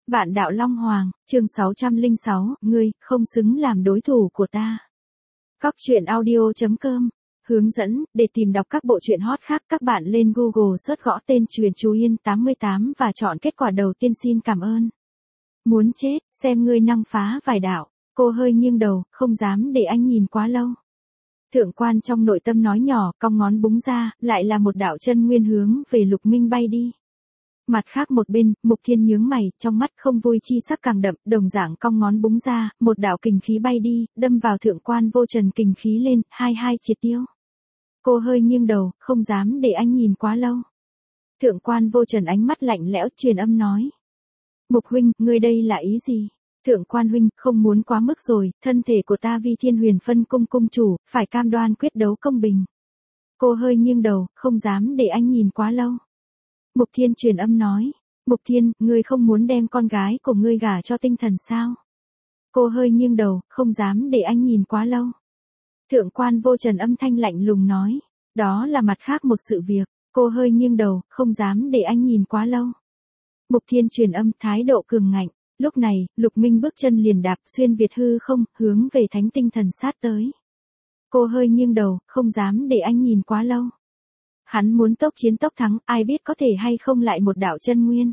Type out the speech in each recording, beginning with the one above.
Vạn đạo Long Hoàng, chương 606, ngươi, không xứng làm đối thủ của ta. Cóc truyện audio.com. Hướng dẫn, để tìm đọc các bộ truyện hot khác các bạn lên Google search gõ tên Truyền Chú Yên 88 và chọn kết quả đầu tiên xin cảm ơn. Muốn chết, xem ngươi năng phá vài đạo, cô hơi nghiêng đầu, không dám để anh nhìn quá lâu. Thượng quan trong nội tâm nói nhỏ, cong ngón búng ra, lại là một đạo chân nguyên hướng về Lục Minh bay đi. Mặt khác một bên, Mục Thiên nhướng mày, trong mắt không vui chi sắc càng đậm, đồng dạng cong ngón búng ra, một đạo kình khí bay đi, đâm vào thượng quan vô trần kình khí lên, hai triệt tiêu. Cô hơi nghiêng đầu, không dám để anh nhìn quá lâu. Thượng quan vô trần ánh mắt lạnh lẽo truyền âm nói. Mục huynh, ngươi đây là ý gì? Thượng quan huynh, không muốn quá mức rồi, thân thể của ta vi Thiên Huyền phân cung cung chủ, phải cam đoan quyết đấu công bình. Cô hơi nghiêng đầu, không dám để anh nhìn quá lâu. Mục Thiên truyền âm nói, Mục Thiên, ngươi không muốn đem con gái của ngươi gả cho tinh thần sao? Cô hơi nghiêng đầu, không dám để anh nhìn quá lâu. Thượng quan vô trần âm thanh lạnh lùng nói, đó là mặt khác một sự việc, cô hơi nghiêng đầu, không dám để anh nhìn quá lâu. Mục Thiên truyền âm thái độ cường ngạnh, lúc này, Lục Minh bước chân liền đạp xuyên Việt hư không, hướng về thánh tinh thần sát tới. Cô hơi nghiêng đầu, không dám để anh nhìn quá lâu. Hắn muốn tốc chiến tốc thắng, ai biết có thể hay không lại một đạo chân nguyên.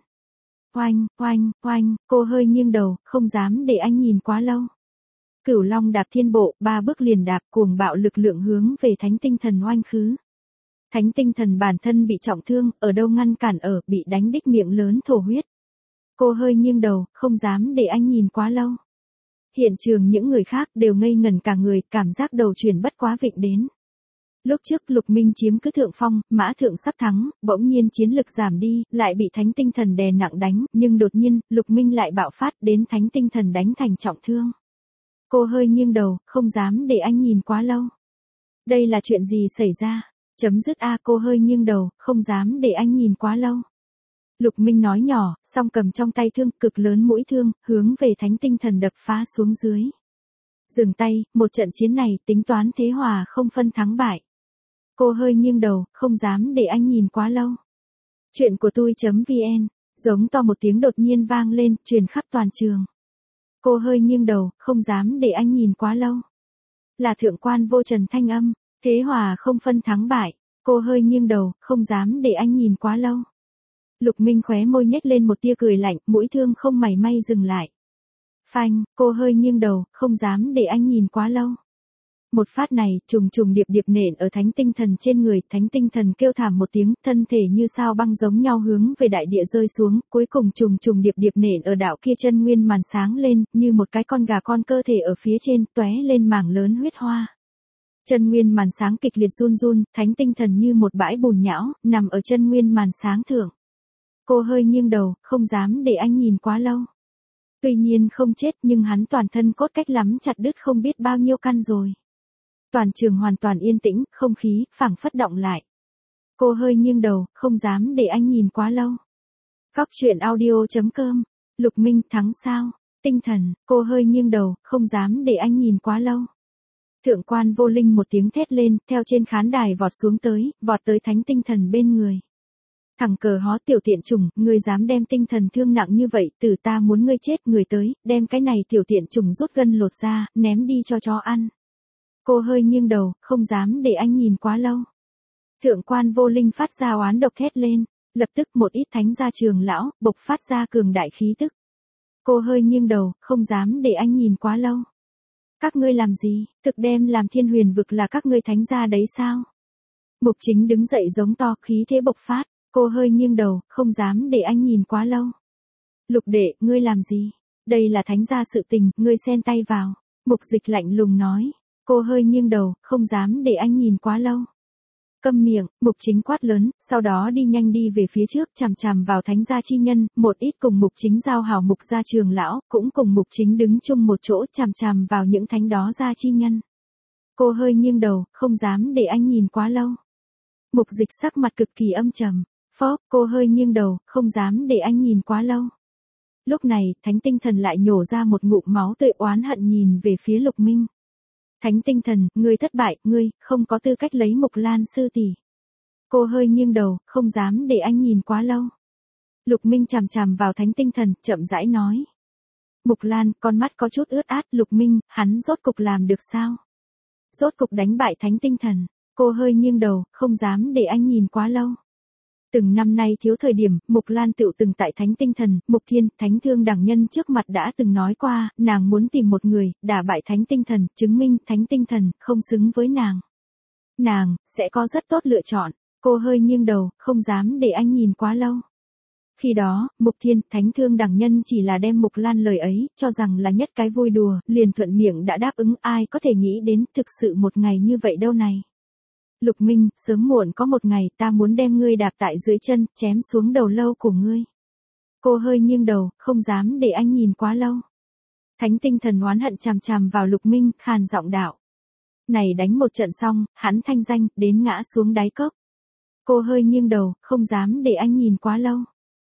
Oanh, cô hơi nghiêng đầu, không dám để anh nhìn quá lâu. Cửu Long đạp thiên bộ, 3 bước liền đạp cuồng bạo lực lượng hướng về thánh tinh thần oanh khứ. Thánh tinh thần bản thân bị trọng thương, ở đâu ngăn cản ở, bị đánh đích miệng lớn thổ huyết. Cô hơi nghiêng đầu, không dám để anh nhìn quá lâu. Hiện trường những người khác đều ngây ngẩn cả người, cảm giác đầu chuyển bất quá vịnh đến. Lúc trước Lục Minh chiếm cứ thượng phong, mã thượng sắc thắng, bỗng nhiên chiến lực giảm đi, lại bị thánh tinh thần đè nặng đánh, nhưng đột nhiên, Lục Minh lại bạo phát đến thánh tinh thần đánh thành trọng thương. Cô hơi nghiêng đầu, không dám để anh nhìn quá lâu. Đây là chuyện gì xảy ra? Chấm dứt a, cô hơi nghiêng đầu, không dám để anh nhìn quá lâu. Lục Minh nói nhỏ, song cầm trong tay thương cực lớn mũi thương, hướng về thánh tinh thần đập phá xuống dưới. Dừng tay, một trận chiến này tính toán thế hòa không phân thắng bại. Cô hơi nghiêng đầu, không dám để anh nhìn quá lâu. Chuyện của tôi.vn, giống to một tiếng đột nhiên vang lên, truyền khắp toàn trường. Cô hơi nghiêng đầu, không dám để anh nhìn quá lâu. Là thượng quan vô trần thanh âm, thế hòa không phân thắng bại. Cô hơi nghiêng đầu, không dám để anh nhìn quá lâu. Lục Minh khóe môi nhếch lên một tia cười lạnh, mũi thương không mảy may dừng lại. Phanh, cô hơi nghiêng đầu, không dám để anh nhìn quá lâu. Một phát này, trùng điệp nện ở thánh tinh thần trên người, thánh tinh thần kêu thảm một tiếng, thân thể như sao băng giống nhau hướng về đại địa rơi xuống, cuối cùng trùng điệp nện ở đạo kia chân nguyên màn sáng lên, như một cái con gà con cơ thể ở phía trên, tóe lên mảng lớn huyết hoa. Chân nguyên màn sáng kịch liệt run, thánh tinh thần như một bãi bùn nhão, nằm ở chân nguyên màn sáng thượng. Cô hơi nghiêng đầu, không dám để anh nhìn quá lâu. Tuy nhiên không chết nhưng hắn toàn thân cốt cách lắm chặt đứt không biết bao nhiêu căn rồi. Toàn trường hoàn toàn yên tĩnh, không khí, phảng phất động lại. Cô hơi nghiêng đầu, không dám để anh nhìn quá lâu. Cóc truyện audio.com, Lục Minh thắng sao? Tinh thần, cô hơi nghiêng đầu, không dám để anh nhìn quá lâu. Thượng quan vô linh một tiếng thét lên, theo trên khán đài vọt xuống tới, vọt tới thánh tinh thần bên người. Thằng cờ hó tiểu tiện chủng, ngươi dám đem tinh thần thương nặng như vậy, tử ta muốn ngươi chết, người tới, đem cái này tiểu tiện chủng rút gân lột ra, ném đi cho chó ăn. Cô hơi nghiêng đầu, không dám để anh nhìn quá lâu. Thượng quan vô linh phát ra oán độc thét lên, lập tức một ít thánh gia trường lão, bộc phát ra cường đại khí tức. Cô hơi nghiêng đầu, không dám để anh nhìn quá lâu. Các ngươi làm gì, thực đem làm Thiên Huyền vực là các ngươi thánh gia đấy sao? Mục Chính đứng dậy giống to, khí thế bộc phát, cô hơi nghiêng đầu, không dám để anh nhìn quá lâu. Lục đệ, ngươi làm gì? Đây là thánh gia sự tình, ngươi xen tay vào. Mục Dịch lạnh lùng nói. Cô hơi nghiêng đầu, không dám để anh nhìn quá lâu. Câm miệng, Mục Chính quát lớn, sau đó đi nhanh đi về phía trước, chằm vào thánh gia chi nhân, một ít cùng Mục Chính giao hảo Mục gia trường lão, cũng cùng Mục Chính đứng chung một chỗ, chằm vào những thánh đó gia chi nhân. Cô hơi nghiêng đầu, không dám để anh nhìn quá lâu. Mục Dịch sắc mặt cực kỳ âm trầm, phóp, cô hơi nghiêng đầu, không dám để anh nhìn quá lâu. Lúc này, thánh tinh thần lại nhổ ra một ngụm máu tươi oán hận nhìn về phía Lục Minh. Thánh tinh thần, ngươi thất bại, ngươi, không có tư cách lấy Mục Lan sư tỷ. Cô hơi nghiêng đầu, không dám để anh nhìn quá lâu. Lục Minh chằm chằm vào Thánh Tinh Thần, chậm rãi nói. Mục Lan, con mắt có chút ướt át, Lục Minh, hắn rốt cục làm được sao? Rốt cục đánh bại Thánh Tinh Thần. Cô hơi nghiêng đầu, không dám để anh nhìn quá lâu. Từng năm nay thiếu thời điểm, Mục Lan tựu từng tại Thánh Tinh Thần, Mục Thiên, Thánh Thương Đẳng Nhân trước mặt đã từng nói qua, nàng muốn tìm một người, đả bại Thánh Tinh Thần, chứng minh Thánh Tinh Thần không xứng với nàng. Nàng, sẽ có rất tốt lựa chọn. Cô hơi nghiêng đầu, không dám để anh nhìn quá lâu. Khi đó, Mục Thiên, Thánh Thương Đẳng Nhân chỉ là đem Mục Lan lời ấy, cho rằng là nhất cái vui đùa, liền thuận miệng đã đáp ứng, ai có thể nghĩ đến thực sự một ngày như vậy đâu này. Lục Minh, sớm muộn có một ngày ta muốn đem ngươi đạp tại dưới chân, chém xuống đầu lâu của ngươi. Cô hơi nghiêng đầu, không dám để anh nhìn quá lâu. Thánh Tinh Thần oán hận chằm chằm vào Lục Minh, khàn giọng đạo. Này đánh một trận xong, hắn thanh danh, đến ngã xuống đáy cốc. Cô hơi nghiêng đầu, không dám để anh nhìn quá lâu.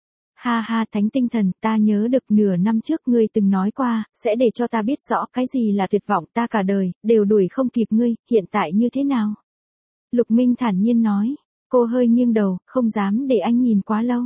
Ha ha, Thánh Tinh Thần, ta nhớ được nửa năm trước ngươi từng nói qua, sẽ để cho ta biết rõ cái gì là tuyệt vọng, ta cả đời, đều đuổi không kịp ngươi, hiện tại như thế nào? Lục Minh thản nhiên nói, cô hơi nghiêng đầu, không dám để anh nhìn quá lâu.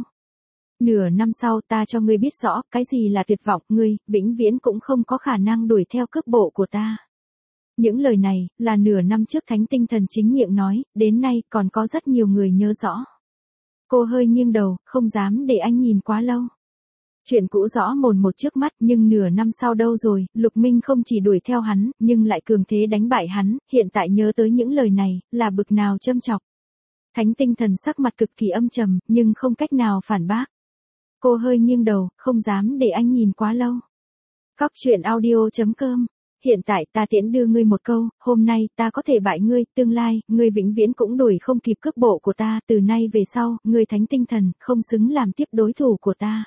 Nửa năm sau ta cho ngươi biết rõ, cái gì là tuyệt vọng, ngươi, vĩnh viễn cũng không có khả năng đuổi theo cước bộ của ta. Những lời này, là nửa năm trước Thánh Tinh Thần chính miệng nói, đến nay còn có rất nhiều người nhớ rõ. Cô hơi nghiêng đầu, không dám để anh nhìn quá lâu. Chuyện cũ rõ mồn một trước mắt, nhưng nửa năm sau đâu rồi, Lục Minh không chỉ đuổi theo hắn, nhưng lại cường thế đánh bại hắn, hiện tại nhớ tới những lời này, là bực nào châm chọc. Thánh Tinh Thần sắc mặt cực kỳ âm trầm, nhưng không cách nào phản bác. Cô hơi nghiêng đầu, không dám để anh nhìn quá lâu. Cóc truyện audio.com. Hiện tại ta tiễn đưa ngươi một câu, hôm nay ta có thể bại ngươi, tương lai, ngươi vĩnh viễn cũng đuổi không kịp cước bộ của ta, từ nay về sau, ngươi Thánh Tinh Thần, không xứng làm tiếp đối thủ của ta.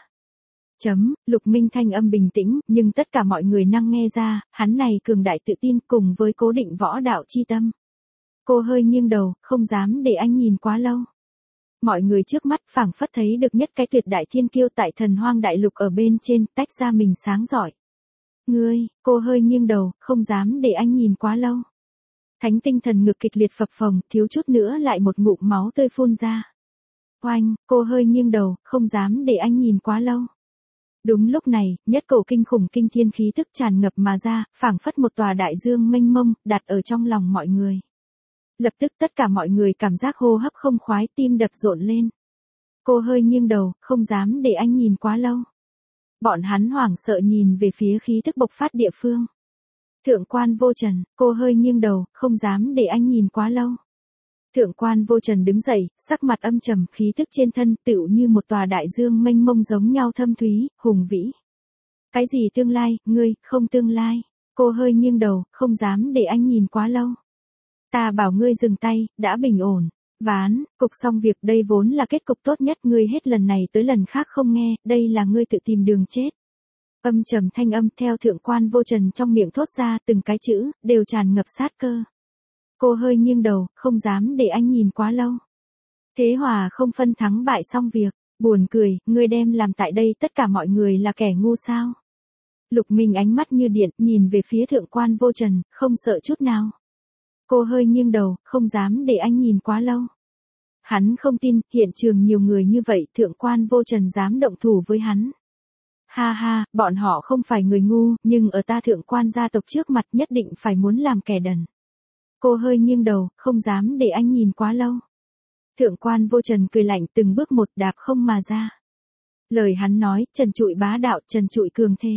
Lục Minh thanh âm bình tĩnh, nhưng tất cả mọi người năng nghe ra, hắn này cường đại tự tin cùng với cố định võ đạo chi tâm. Cô hơi nghiêng đầu, không dám để anh nhìn quá lâu. Mọi người trước mắt phảng phất thấy được nhất cái tuyệt đại thiên kiêu tại Thần Hoang Đại Lục ở bên trên, tách ra mình sáng giỏi. Ngươi, cô hơi nghiêng đầu, không dám để anh nhìn quá lâu. Thánh Tinh Thần ngực kịch liệt phập phồng, thiếu chút nữa lại một ngụm máu tươi phun ra. Oanh, cô hơi nghiêng đầu, không dám để anh nhìn quá lâu. Đúng lúc này, nhất cổ kinh khủng kinh thiên khí tức tràn ngập mà ra, phảng phất một tòa đại dương mênh mông, đặt ở trong lòng mọi người. Lập tức tất cả mọi người cảm giác hô hấp không khoái, tim đập rộn lên. Cô hơi nghiêng đầu, không dám để anh nhìn quá lâu. Bọn hắn hoảng sợ nhìn về phía khí tức bộc phát địa phương. Thượng Quan Vô Trần, cô hơi nghiêng đầu, không dám để anh nhìn quá lâu. Thượng Quan Vô Trần đứng dậy, sắc mặt âm trầm, khí tức trên thân tựu như một tòa đại dương mênh mông giống nhau thâm thúy, hùng vĩ. Cái gì tương lai, ngươi, không tương lai. Cô hơi nghiêng đầu, không dám để anh nhìn quá lâu. Ta bảo ngươi dừng tay, đã bình ổn. Ván, cục xong việc đây vốn là kết cục tốt nhất, ngươi hết lần này tới lần khác không nghe, đây là ngươi tự tìm đường chết. Âm trầm thanh âm theo Thượng Quan Vô Trần trong miệng thốt ra, từng cái chữ, đều tràn ngập sát cơ. Cô hơi nghiêng đầu, không dám để anh nhìn quá lâu. Thế hòa không phân thắng bại xong việc, buồn cười, ngươi đem làm tại đây tất cả mọi người là kẻ ngu sao. Lục Minh ánh mắt như điện, nhìn về phía Thượng Quan Vô Trần, không sợ chút nào. Cô hơi nghiêng đầu, không dám để anh nhìn quá lâu. Hắn không tin, hiện trường nhiều người như vậy, Thượng Quan Vô Trần dám động thủ với hắn. Ha ha, bọn họ không phải người ngu, nhưng ở ta Thượng Quan gia tộc trước mặt nhất định phải muốn làm kẻ đần. Cô hơi nghiêng đầu, không dám để anh nhìn quá lâu. Thượng Quan Vô Trần cười lạnh, từng bước một đạp không mà ra. Lời hắn nói, trần trụi bá đạo, trần trụi cường thế.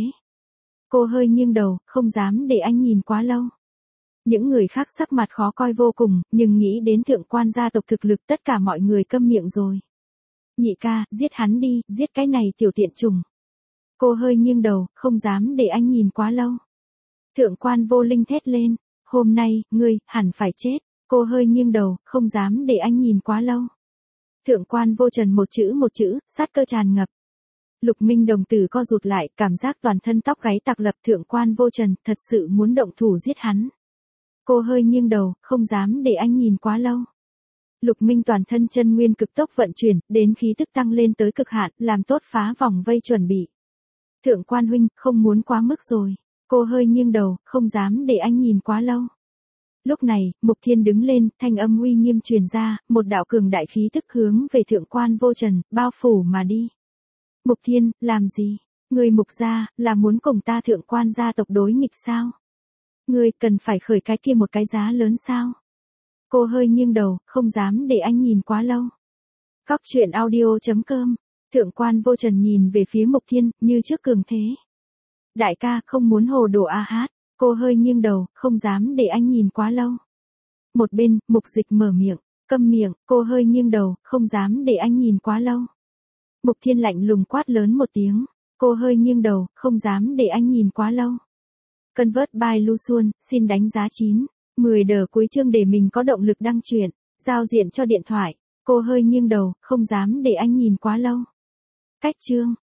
Cô hơi nghiêng đầu, không dám để anh nhìn quá lâu. Những người khác sắc mặt khó coi vô cùng, nhưng nghĩ đến Thượng Quan gia tộc thực lực tất cả mọi người câm miệng rồi. Nhị ca, giết hắn đi, giết cái này tiểu tiện trùng. Cô hơi nghiêng đầu, không dám để anh nhìn quá lâu. Thượng Quan Vô Linh thét lên, hôm nay, ngươi, hẳn phải chết. Cô hơi nghiêng đầu, không dám để anh nhìn quá lâu. Thượng Quan Vô Trần một chữ, sát cơ tràn ngập. Lục Minh đồng tử co rụt lại, cảm giác toàn thân tóc gáy tạc lập. Thượng Quan Vô Trần thật sự muốn động thủ giết hắn. Cô hơi nghiêng đầu, không dám để anh nhìn quá lâu. Lục Minh toàn thân chân nguyên cực tốc vận chuyển, đến khí tức tăng lên tới cực hạn, làm tốt phá vòng vây chuẩn bị. Thượng Quan huynh, không muốn quá mức rồi. Cô hơi nghiêng đầu, không dám để anh nhìn quá lâu. Lúc này, Mục Thiên đứng lên, thanh âm uy nghiêm truyền ra, một đạo cường đại khí tức hướng về Thượng Quan Vô Trần, bao phủ mà đi. Mục Thiên, làm gì? Ngươi Mục gia, là muốn cùng ta thượng quan gia tộc đối nghịch sao? Ngươi cần phải khởi cái kia một cái giá lớn sao? Cô hơi nghiêng đầu, không dám để anh nhìn quá lâu. Cóc truyện audio.com. Thượng quan vô trần nhìn về phía Mục Thiên, như trước cường thế. Đại ca, không muốn hồ đồ a hát. Cô hơi nghiêng đầu, không dám để anh nhìn quá lâu. Một bên, Mục Dịch mở miệng, câm miệng, cô hơi nghiêng đầu, không dám để anh nhìn quá lâu. Mục Thiên lạnh lùng quát lớn một tiếng, cô hơi nghiêng đầu, không dám để anh nhìn quá lâu. Convert by Lu Xuân, xin đánh giá 9, 10 đờ cuối chương để mình có động lực đăng truyện, giao diện cho điện thoại. Cô hơi nghiêng đầu, không dám để anh nhìn quá lâu. Cách chương